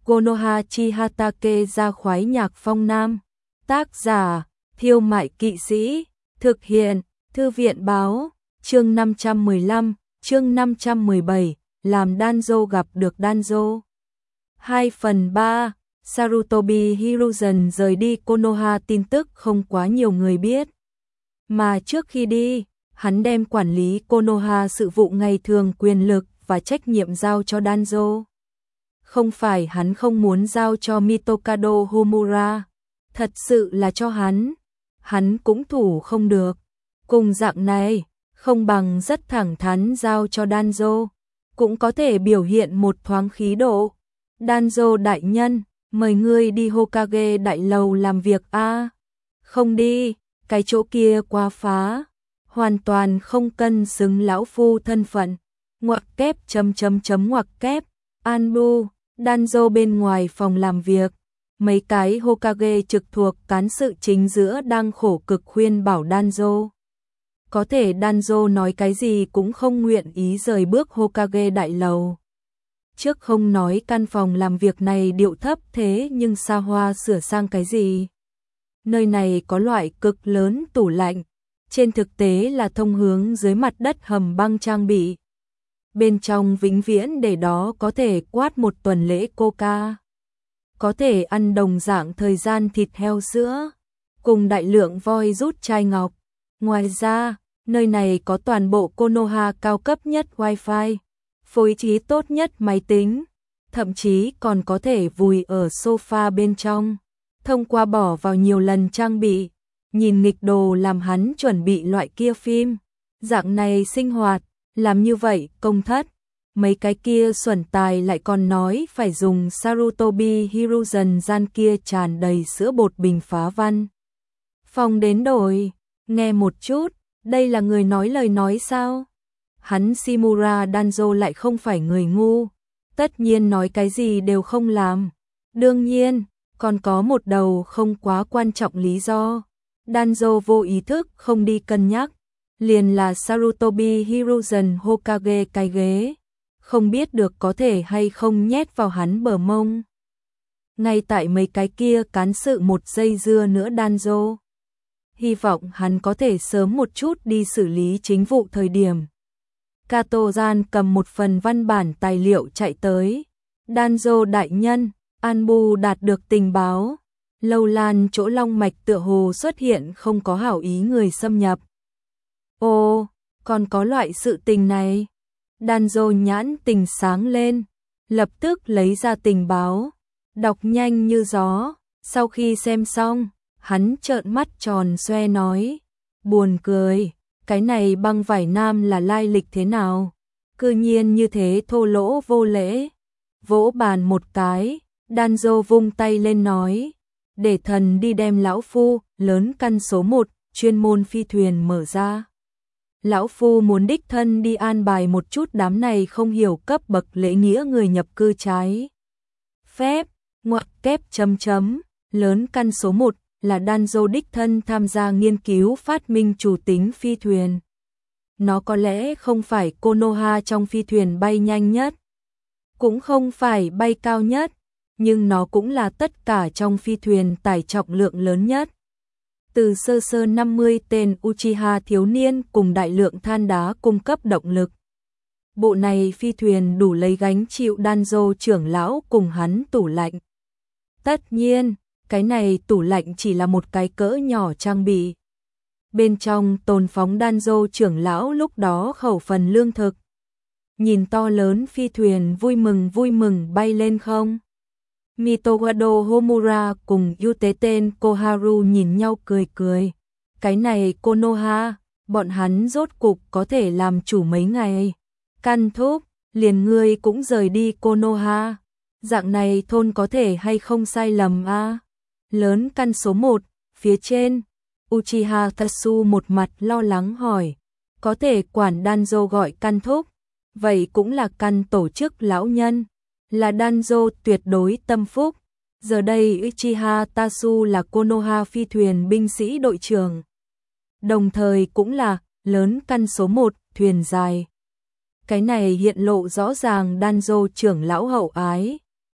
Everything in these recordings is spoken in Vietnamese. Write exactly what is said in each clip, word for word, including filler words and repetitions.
Konoha Chihatake ra khoái nhạc phong nam. Tác giả, Thiêu Mại Kỵ Sĩ. Thực hiện, Thư viện báo. Chương năm trăm mười lăm, chương năm trăm mười bảy, làm Danzo gặp được Danzo. hai phần ba, Sarutobi Hiruzen rời đi Konoha, tin tức không quá nhiều người biết. Mà trước khi đi, hắn đem quản lý Konoha sự vụ ngày thường, quyền lực và trách nhiệm giao cho Danzo. Không phải hắn không muốn giao cho Mitokado Homura, thật sự là cho hắn, hắn cũng thủ không được. Cùng dạng này, không bằng rất thẳng thắn giao cho Danzo, cũng có thể biểu hiện một thoáng khí độ. Danzo đại nhân, mời ngươi đi Hokage đại lầu làm việc a. À, không đi, cái chỗ kia quá phá, hoàn toàn không cân xứng lão phu thân phận. Ngoặc kép chấm chấm chấm ngoặc kép. Anbu, Danzo bên ngoài phòng làm việc, mấy cái Hokage trực thuộc cán sự chính giữa đang khổ cực khuyên bảo Danzo. Có thể Danzo nói cái gì cũng không nguyện ý rời bước Hokage đại lầu. Trước không nói căn phòng làm việc này điệu thấp thế nhưng xa hoa sửa sang cái gì. Nơi này có loại cực lớn tủ lạnh, trên thực tế là thông hướng dưới mặt đất hầm băng trang bị. Bên trong vĩnh viễn để đó có thể quát một tuần lễ coca. Có thể ăn đồng dạng thời gian thịt heo sữa, cùng đại lượng voi rút chai ngọc. Ngoài ra, nơi này có toàn bộ Konoha cao cấp nhất wifi, phối trí tốt nhất máy tính, thậm chí còn có thể vùi ở sofa bên trong. Thông qua bỏ vào nhiều lần trang bị, nhìn nghịch đồ làm hắn chuẩn bị loại kia phim. Dạng này sinh hoạt, làm như vậy công thất. Mấy cái kia xuẩn tài lại còn nói phải dùng Sarutobi Hiruzen gian kia tràn đầy sữa bột bình phá văn. Phòng đến đổi, nghe một chút, đây là người nói lời nói sao? Hắn Shimura Danzo lại không phải người ngu, tất nhiên nói cái gì đều không làm. Đương nhiên, còn có một đầu không quá quan trọng lý do. Danzo vô ý thức không đi cân nhắc, liền là Sarutobi Hiruzen Hokage cái ghế, không biết được có thể hay không nhét vào hắn bờ mông. Ngay tại mấy cái kia cán sự một giây dưa nữa Danzo, hy vọng hắn có thể sớm một chút đi xử lý chính vụ thời điểm. Kato-gian cầm một phần văn bản tài liệu chạy tới. Danzo đại nhân, Anbu đạt được tình báo. Lâu Lan chỗ long mạch tựa hồ xuất hiện không có hảo ý người xâm nhập. Ồ, còn có loại sự tình này. Danzo nhãn tình sáng lên, lập tức lấy ra tình báo, đọc nhanh như gió. Sau khi xem xong, hắn trợn mắt tròn xoe nói, buồn cười, cái này băng vải nam là lai lịch thế nào? Cư nhiên như thế thô lỗ vô lễ. Vỗ bàn một cái, Danzo vung tay lên nói, để thần đi đem lão phu, lớn căn số một, chuyên môn phi thuyền mở ra. Lão phu muốn đích thân đi an bài một chút đám này không hiểu cấp bậc lễ nghĩa người nhập cư trái phép. Ngoặc kép chấm chấm, lớn căn số một là Danzo đích thân tham gia nghiên cứu phát minh chủ tính phi thuyền. Nó có lẽ không phải Konoha trong phi thuyền bay nhanh nhất, cũng không phải bay cao nhất, nhưng nó cũng là tất cả trong phi thuyền tải trọng lượng lớn nhất. Từ sơ sơ năm mươi tên Uchiha thiếu niên cùng đại lượng than đá cung cấp động lực. Bộ này phi thuyền đủ lấy gánh chịu Danzo trưởng lão cùng hắn tủ lạnh. Tất nhiên, cái này tủ lạnh chỉ là một cái cỡ nhỏ trang bị. Bên trong tồn phóng Danzo trưởng lão lúc đó khẩu phần lương thực. Nhìn to lớn phi thuyền vui mừng vui mừng bay lên không. Mitokado Homura cùng Yuteten Koharu nhìn nhau cười cười. Cái này Konoha, bọn hắn rốt cục có thể làm chủ mấy ngày. Căn thúc, liền ngươi cũng rời đi Konoha. Dạng này thôn có thể hay không sai lầm a? À? Lớn căn số một, phía trên. Uchiha Tatsu một mặt lo lắng hỏi. Có thể quản Danzo gọi căn thúc. Vậy cũng là căn tổ chức lão nhân. Là Danzo tuyệt đối tâm phúc. Giờ đây Uchiha Tatsu là Konoha phi thuyền binh sĩ đội trưởng. Đồng thời cũng là lớn căn số một, thuyền dài. Cái này hiện lộ rõ ràng Danzo trưởng lão hậu ái.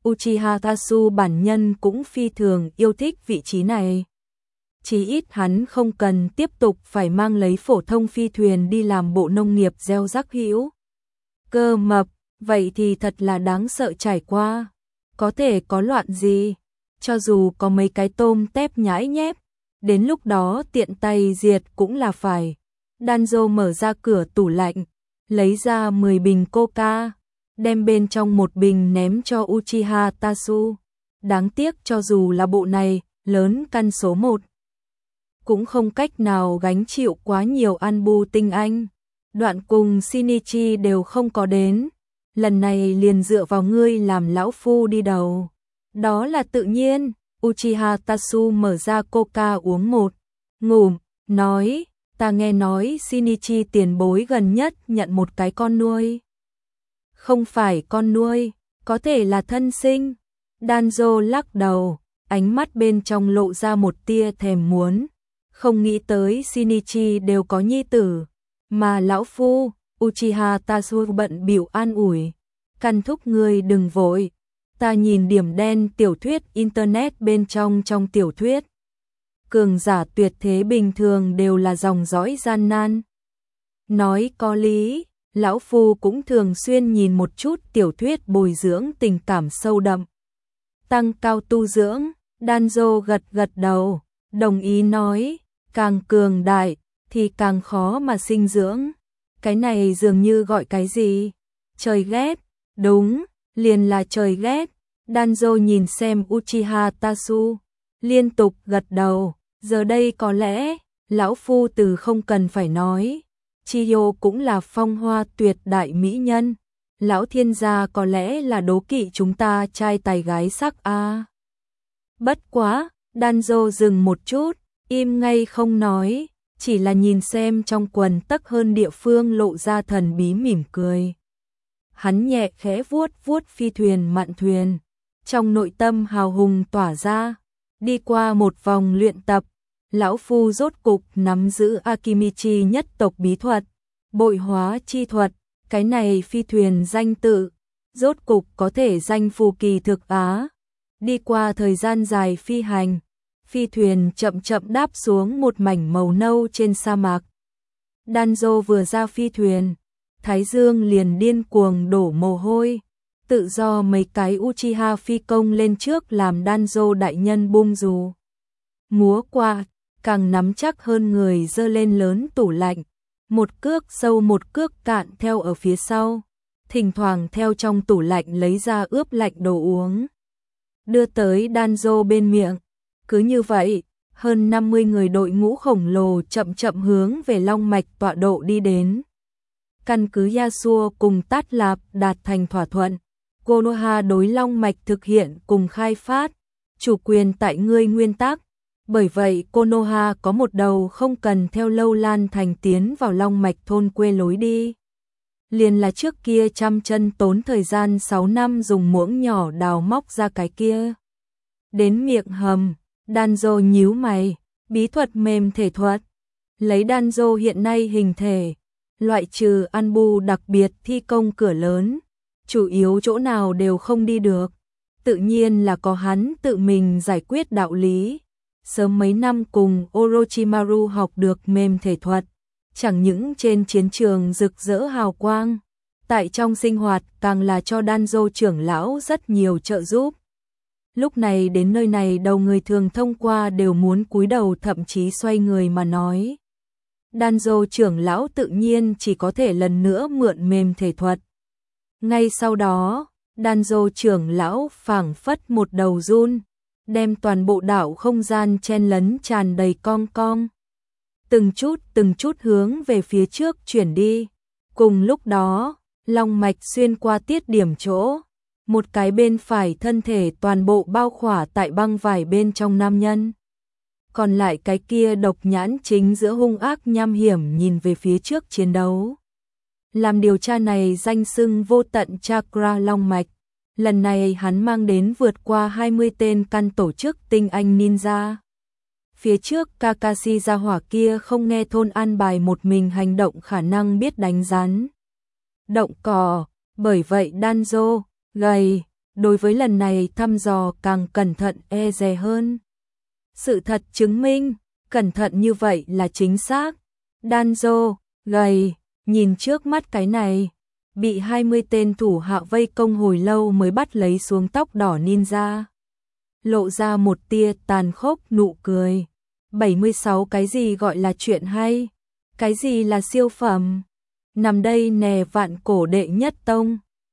Uchiha Tasu bản nhân cũng phi thường yêu thích vị trí này. Chí ít hắn không cần tiếp tục phải mang lấy phổ thông phi thuyền đi làm bộ nông nghiệp gieo rắc hữu cơ mập, vậy thì thật là đáng sợ trải qua. Có thể có loạn gì, cho dù có mấy cái tôm tép nhãi nhép, đến lúc đó tiện tay diệt cũng là phải. Danzo mở ra cửa tủ lạnh, lấy ra mười bình coca, đem bên trong một bình ném cho Uchiha Tasu. Đáng tiếc cho dù là bộ này, lớn căn số một, cũng không cách nào gánh chịu quá nhiều Anbu tinh anh. Đoạn cùng Shinichi đều không có đến, lần này liền dựa vào ngươi làm lão phu đi đầu. Đó là tự nhiên. Uchiha Tasu mở ra coca uống một ngụm, nói, ta nghe nói Shinichi tiền bối gần nhất nhận một cái con nuôi. Không phải con nuôi, có thể là thân sinh. Danzo lắc đầu, ánh mắt bên trong lộ ra một tia thèm muốn. Không nghĩ tới Shinichi đều có nhi tử, mà lão phu. Uchiha Tasu bận bịu an ủi, căn thúc ngươi đừng vội. Ta nhìn điểm đen tiểu thuyết internet bên trong trong tiểu thuyết. Cường giả tuyệt thế bình thường đều là dòng dõi gian nan. Nói có lý, lão phu cũng thường xuyên nhìn một chút tiểu thuyết bồi dưỡng tình cảm sâu đậm. Tăng cao tu dưỡng, Danzo gật gật đầu, đồng ý nói, càng cường đại thì càng khó mà sinh dưỡng. Cái này dường như gọi cái gì? Trời ghét, đúng, liền là trời ghét. Danzo nhìn xem Uchiha Tasu, liên tục gật đầu, giờ đây có lẽ, lão phu từ không cần phải nói, Chiyo cũng là phong hoa tuyệt đại mỹ nhân, lão thiên gia có lẽ là đố kỵ chúng ta trai tài gái sắc a. À. Bất quá, Danzo dừng một chút, im ngay không nói, chỉ là nhìn xem trong quần tấc hơn địa phương lộ ra thần bí mỉm cười. Hắn nhẹ khẽ vuốt vuốt phi thuyền mạn thuyền, trong nội tâm hào hùng tỏa ra, đi qua một vòng luyện tập, lão phu rốt cục nắm giữ Akimichi nhất tộc bí thuật, bội hóa chi thuật, cái này phi thuyền danh tự, rốt cục có thể danh phù kỳ thực á. Đi qua thời gian dài phi hành, phi thuyền chậm chậm đáp xuống một mảnh màu nâu trên sa mạc. Danzo vừa ra phi thuyền, Thái Dương liền điên cuồng đổ mồ hôi, tự do mấy cái Uchiha phi công lên trước làm Danzo đại nhân bung dù. Múa qua, càng nắm chắc hơn người dơ lên lớn tủ lạnh, một cước sâu một cước cạn theo ở phía sau, thỉnh thoảng theo trong tủ lạnh lấy ra ướp lạnh đồ uống, đưa tới Danzo bên miệng. Cứ như vậy, hơn năm mươi người đội ngũ khổng lồ chậm chậm hướng về Long Mạch tọa độ đi đến. Căn cứ Yasuo cùng Tát Lạp đạt thành thỏa thuận, Konoha đối Long Mạch thực hiện cùng khai phát, chủ quyền tại ngươi nguyên tắc. Bởi vậy Konoha có một đầu không cần theo Lâu Lan Thành tiến vào Long Mạch thôn quê lối đi. Liền là trước kia trăm chân tốn thời gian sáu năm dùng muỗng nhỏ đào móc ra cái kia. Đến miệng hầm, Danzo nhíu mày, bí thuật mềm thể thuật. Lấy Danzo hiện nay hình thể, loại trừ Anbu đặc biệt thi công cửa lớn, chủ yếu chỗ nào đều không đi được. Tự nhiên là có hắn tự mình giải quyết đạo lý. Sớm mấy năm cùng Orochimaru học được mềm thể thuật, chẳng những trên chiến trường rực rỡ hào quang, tại trong sinh hoạt càng là cho Danzo trưởng lão rất nhiều trợ giúp. Lúc này đến nơi này đầu người thường thông qua đều muốn cúi đầu thậm chí xoay người mà nói. Danzo trưởng lão tự nhiên chỉ có thể lần nữa mượn mềm thể thuật. Ngay sau đó, Danzo trưởng lão phảng phất một đầu run, đem toàn bộ đảo không gian chen lấn tràn đầy cong cong. Từng chút từng chút hướng về phía trước chuyển đi. Cùng lúc đó, long mạch xuyên qua tiết điểm chỗ. Một cái bên phải thân thể toàn bộ bao khỏa tại băng vải bên trong nam nhân. Còn lại cái kia độc nhãn chính giữa hung ác nham hiểm nhìn về phía trước chiến đấu. Làm điều tra này danh xưng vô tận chakra long mạch. Lần này hắn mang đến vượt qua hai mươi tên căn tổ chức tinh anh ninja. Phía trước Kakashi gia hỏa kia không nghe thôn an bài một mình hành động khả năng biết đánh rắn động cò, bởi vậy Danzo, gầy, đối với lần này thăm dò càng cẩn thận e dè hơn. Sự thật chứng minh, cẩn thận như vậy là chính xác. Danzo, gầy, nhìn trước mắt cái này, bị hai mươi tên thủ hạ vây công hồi lâu mới bắt lấy xuống tóc đỏ ninja. Lộ ra một tia tàn khốc nụ cười. bảy mươi sáu cái gì gọi là chuyện hay? Cái gì là siêu phẩm? Nằm đây nè vạn cổ đệ nhất tông.